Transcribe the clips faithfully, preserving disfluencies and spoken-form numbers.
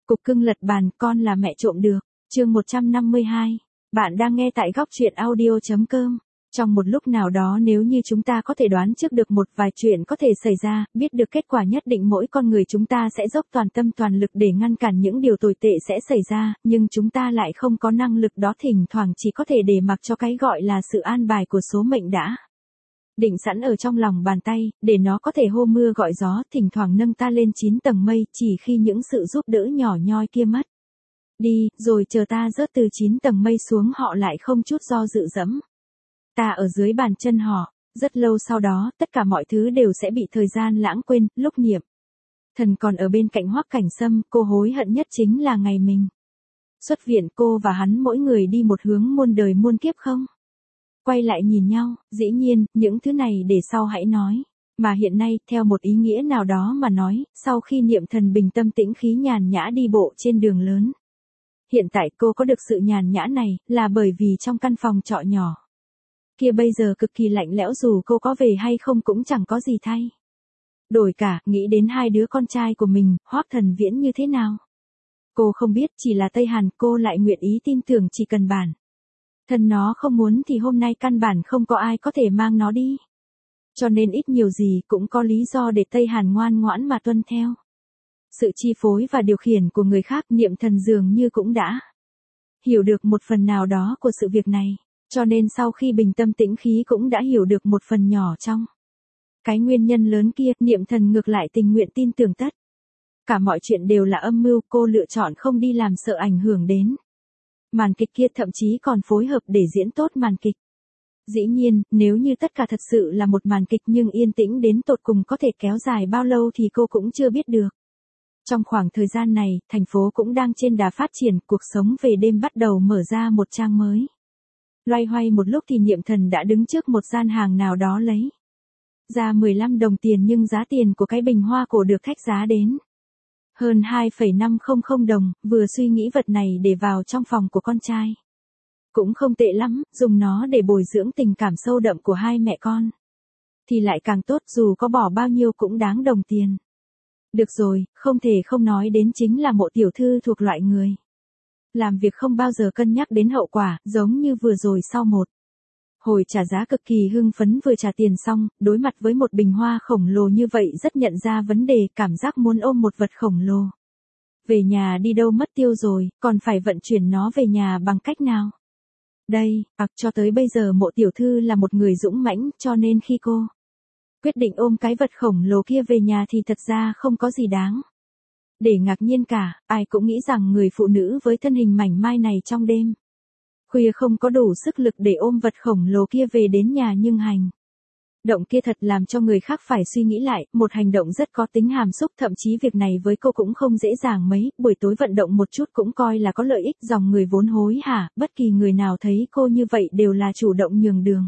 Cục cưng lật bàn, con là mẹ trộm được. Chương một trăm năm mươi hai. Bạn đang nghe tại góc truyện audio chấm com. Trong một lúc nào đó nếu như chúng ta có thể đoán trước được một vài chuyện có thể xảy ra, biết được kết quả nhất định mỗi con người chúng ta sẽ dốc toàn tâm toàn lực để ngăn cản những điều tồi tệ sẽ xảy ra, nhưng chúng ta lại không có năng lực đó, thỉnh thoảng chỉ có thể để mặc cho cái gọi là sự an bài của số mệnh đã định sẵn ở trong lòng bàn tay, để nó có thể hô mưa gọi gió, thỉnh thoảng nâng ta lên chín tầng mây, chỉ khi những sự giúp đỡ nhỏ nhoi kia mất đi, rồi chờ ta rớt từ chín tầng mây xuống, họ lại không chút do dự dẫm ta ở dưới bàn chân họ. Rất lâu sau đó, tất cả mọi thứ đều sẽ bị thời gian lãng quên. Lúc Niệm Thần còn ở bên cạnh Hoắc Cảnh Sâm, cô hối hận nhất chính là ngày mình xuất viện, cô và hắn mỗi người đi một hướng muôn đời muôn kiếp không quay lại nhìn nhau. Dĩ nhiên, những thứ này để sau hãy nói. Mà hiện nay, theo một ý nghĩa nào đó mà nói, sau khi Niệm Thần bình tâm tĩnh khí nhàn nhã đi bộ trên đường lớn, hiện tại cô có được sự nhàn nhã này, là bởi vì trong căn phòng trọ nhỏ kia bây giờ cực kỳ lạnh lẽo, dù cô có về hay không cũng chẳng có gì thay đổi cả. Nghĩ đến hai đứa con trai của mình, Hoắc Thần Viễn như thế nào cô không biết, chỉ là Tây Hàn cô lại nguyện ý tin tưởng chỉ cần bản thân nó không muốn thì hôm nay căn bản không có ai có thể mang nó đi. Cho nên ít nhiều gì cũng có lý do để Tây Hàn ngoan ngoãn mà tuân theo sự chi phối và điều khiển của người khác. Niệm Thần dường như cũng đã hiểu được một phần nào đó của sự việc này, cho nên sau khi bình tâm tĩnh khí cũng đã hiểu được một phần nhỏ trong cái nguyên nhân lớn kia. Niệm Thần ngược lại tình nguyện tin tưởng tất cả mọi chuyện đều là âm mưu, cô lựa chọn không đi làm sợ ảnh hưởng đến màn kịch kia, thậm chí còn phối hợp để diễn tốt màn kịch. Dĩ nhiên, nếu như tất cả thật sự là một màn kịch, nhưng yên tĩnh đến tột cùng có thể kéo dài bao lâu thì cô cũng chưa biết được. Trong khoảng thời gian này, thành phố cũng đang trên đà phát triển, cuộc sống về đêm bắt đầu mở ra một trang mới. Loay hoay một lúc thì Niệm Thần đã đứng trước một gian hàng nào đó lấy ra mười lăm đồng tiền, nhưng giá tiền của cái bình hoa cổ được thách giá đến hơn hai phẩy năm không đồng. Vừa suy nghĩ vật này để vào trong phòng của con trai cũng không tệ lắm, dùng nó để bồi dưỡng tình cảm sâu đậm của hai mẹ con thì lại càng tốt, dù có bỏ bao nhiêu cũng đáng đồng tiền. Được rồi, không thể không nói đến chính là Mộ tiểu thư thuộc loại người làm việc không bao giờ cân nhắc đến hậu quả, giống như vừa rồi sau một hồi trả giá cực kỳ hưng phấn vừa trả tiền xong, đối mặt với một bình hoa khổng lồ như vậy rất nhận ra vấn đề, cảm giác muốn ôm một vật khổng lồ về nhà đi đâu mất tiêu rồi, còn phải vận chuyển nó về nhà bằng cách nào đây. Hoặc cho tới bây giờ Mộ tiểu thư là một người dũng mãnh, cho nên khi cô quyết định ôm cái vật khổng lồ kia về nhà thì thật ra không có gì đáng để ngạc nhiên cả. Ai cũng nghĩ rằng người phụ nữ với thân hình mảnh mai này trong đêm khuya không có đủ sức lực để ôm vật khổng lồ kia về đến nhà, nhưng hành động kia thật làm cho người khác phải suy nghĩ lại, một hành động rất có tính hàm xúc, thậm chí việc này với cô cũng không dễ dàng mấy, buổi tối vận động một chút cũng coi là có lợi ích. Dòng người vốn hối hả, bất kỳ người nào thấy cô như vậy đều là chủ động nhường đường.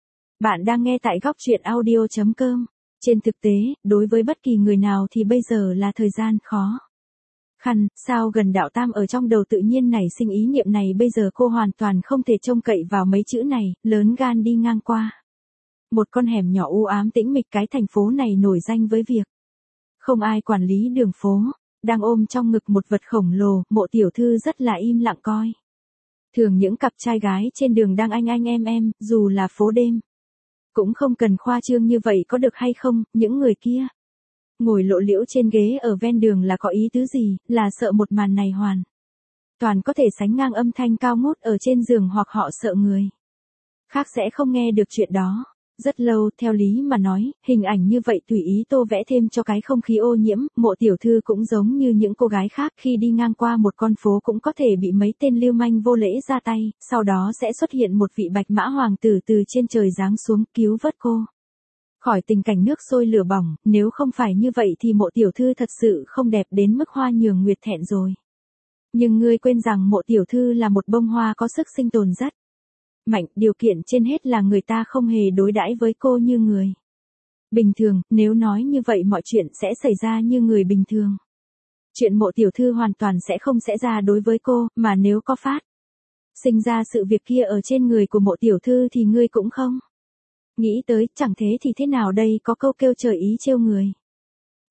Bạn đang nghe tại góc truyện audio chấm com. Trên thực tế, đối với bất kỳ người nào thì bây giờ là thời gian khó khăn. Sao gần đạo tam ở trong đầu tự nhiên nảy sinh ý niệm này, bây giờ cô hoàn toàn không thể trông cậy vào mấy chữ này, lớn gan đi ngang qua một con hẻm nhỏ u ám tĩnh mịch. Cái thành phố này nổi danh với việc không ai quản lý đường phố. Đang ôm trong ngực một vật khổng lồ, Mộ tiểu thư rất là im lặng coi thường những cặp trai gái trên đường đang anh anh em em, dù là phố đêm cũng không cần khoa trương như vậy có được hay không. Những người kia ngồi lộ liễu trên ghế ở ven đường là có ý tứ gì, là sợ một màn này hoàn toàn có thể sánh ngang âm thanh cao ngút ở trên giường, hoặc họ sợ người khác sẽ không nghe được chuyện đó. Rất lâu, theo lý mà nói, hình ảnh như vậy tùy ý tô vẽ thêm cho cái không khí ô nhiễm. Mộ tiểu thư cũng giống như những cô gái khác, khi đi ngang qua một con phố cũng có thể bị mấy tên lưu manh vô lễ ra tay, sau đó sẽ xuất hiện một vị bạch mã hoàng tử từ trên trời giáng xuống cứu vớt cô khỏi tình cảnh nước sôi lửa bỏng. Nếu không phải như vậy thì Mộ tiểu thư thật sự không đẹp đến mức hoa nhường nguyệt thẹn rồi. Nhưng ngươi quên rằng Mộ tiểu thư là một bông hoa có sức sinh tồn rất mạnh, điều kiện trên hết là người ta không hề đối đãi với cô như người bình thường. Nếu nói như vậy mọi chuyện sẽ xảy ra như người bình thường, chuyện Mộ tiểu thư hoàn toàn sẽ không xảy ra đối với cô, mà nếu có phát sinh ra sự việc kia ở trên người của Mộ tiểu thư thì ngươi cũng không nghĩ tới. Chẳng thế thì thế nào đây, có câu kêu trời ý trêu người,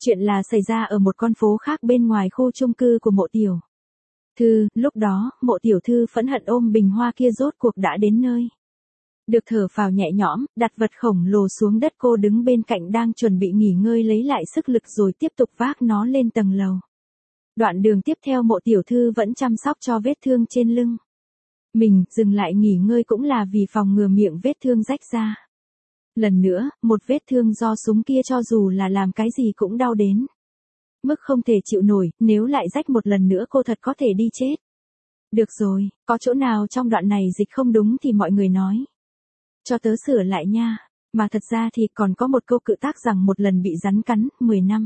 Chuyện là xảy ra ở một con phố khác bên ngoài khu chung cư của Mộ Tiểu Thư, lúc đó, Mộ Tiểu Thư phẫn hận ôm bình hoa kia rốt cuộc đã đến nơi. Được thở phào nhẹ nhõm, đặt vật khổng lồ xuống đất, cô đứng bên cạnh đang chuẩn bị nghỉ ngơi lấy lại sức lực rồi tiếp tục vác nó lên tầng lầu. Đoạn đường tiếp theo Mộ Tiểu Thư vẫn chăm sóc cho vết thương trên lưng. Mình dừng lại nghỉ ngơi cũng là vì phòng ngừa miệng vết thương rách ra. Lần nữa, một vết thương do súng kia cho dù là làm cái gì cũng đau đến mức không thể chịu nổi, nếu lại rách một lần nữa cô thật có thể đi chết. Được rồi, có chỗ nào trong đoạn này dịch không đúng thì mọi người nói cho tớ sửa lại nha. Mà thật ra thì còn có một câu cự tác rằng một lần bị rắn cắn, mười năm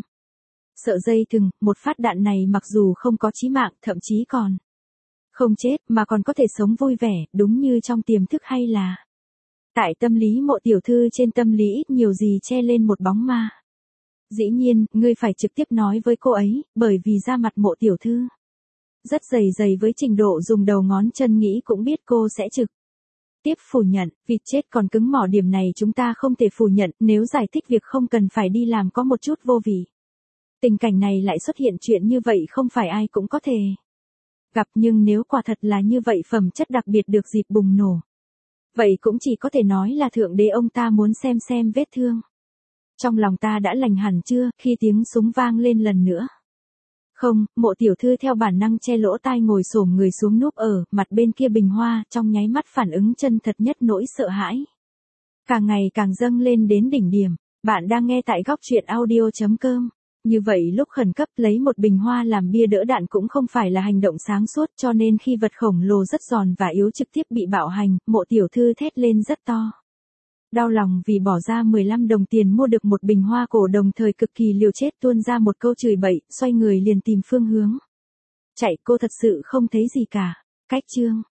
sợ dây thừng. Một phát đạn này mặc dù không có chí mạng, thậm chí còn không chết mà còn có thể sống vui vẻ, đúng như trong tiềm thức hay là tại tâm lý Mộ Tiểu Thư. Trên tâm lý ít nhiều gì che lên một bóng ma. Dĩ nhiên, ngươi phải trực tiếp nói với cô ấy, bởi vì da mặt Mộ Tiểu Thư rất dày dày với trình độ dùng đầu ngón chân nghĩ cũng biết cô sẽ trực tiếp phủ nhận. Vịt chết còn cứng mỏ, điểm này chúng ta không thể phủ nhận, nếu giải thích việc không cần phải đi làm có một chút vô vị. Tình cảnh này lại xuất hiện chuyện như vậy không phải ai cũng có thể gặp, nhưng nếu quả thật là như vậy, phẩm chất đặc biệt được dịp bùng nổ, vậy cũng chỉ có thể nói là thượng đế ông ta muốn xem xem vết thương trong lòng ta đã lành hẳn chưa, khi tiếng súng vang lên lần nữa. Không, Mộ Tiểu Thư theo bản năng che lỗ tai, ngồi xổm người xuống núp ở mặt bên kia bình hoa, trong nháy mắt phản ứng chân thật nhất nỗi sợ hãi càng ngày càng dâng lên đến đỉnh điểm. Bạn đang nghe tại góc truyện audio chấm com. Như vậy lúc khẩn cấp lấy một bình hoa làm bia đỡ đạn cũng không phải là hành động sáng suốt, cho nên khi vật khổng lồ rất giòn và yếu trực tiếp bị bạo hành, Mộ Tiểu Thư thét lên rất to. Đau lòng vì bỏ ra mười lăm đồng tiền mua được một bình hoa cổ, đồng thời cực kỳ liều chết tuôn ra một câu chửi bậy, xoay người liền tìm phương hướng chạy. Cô thật sự không thấy gì cả. Cách chương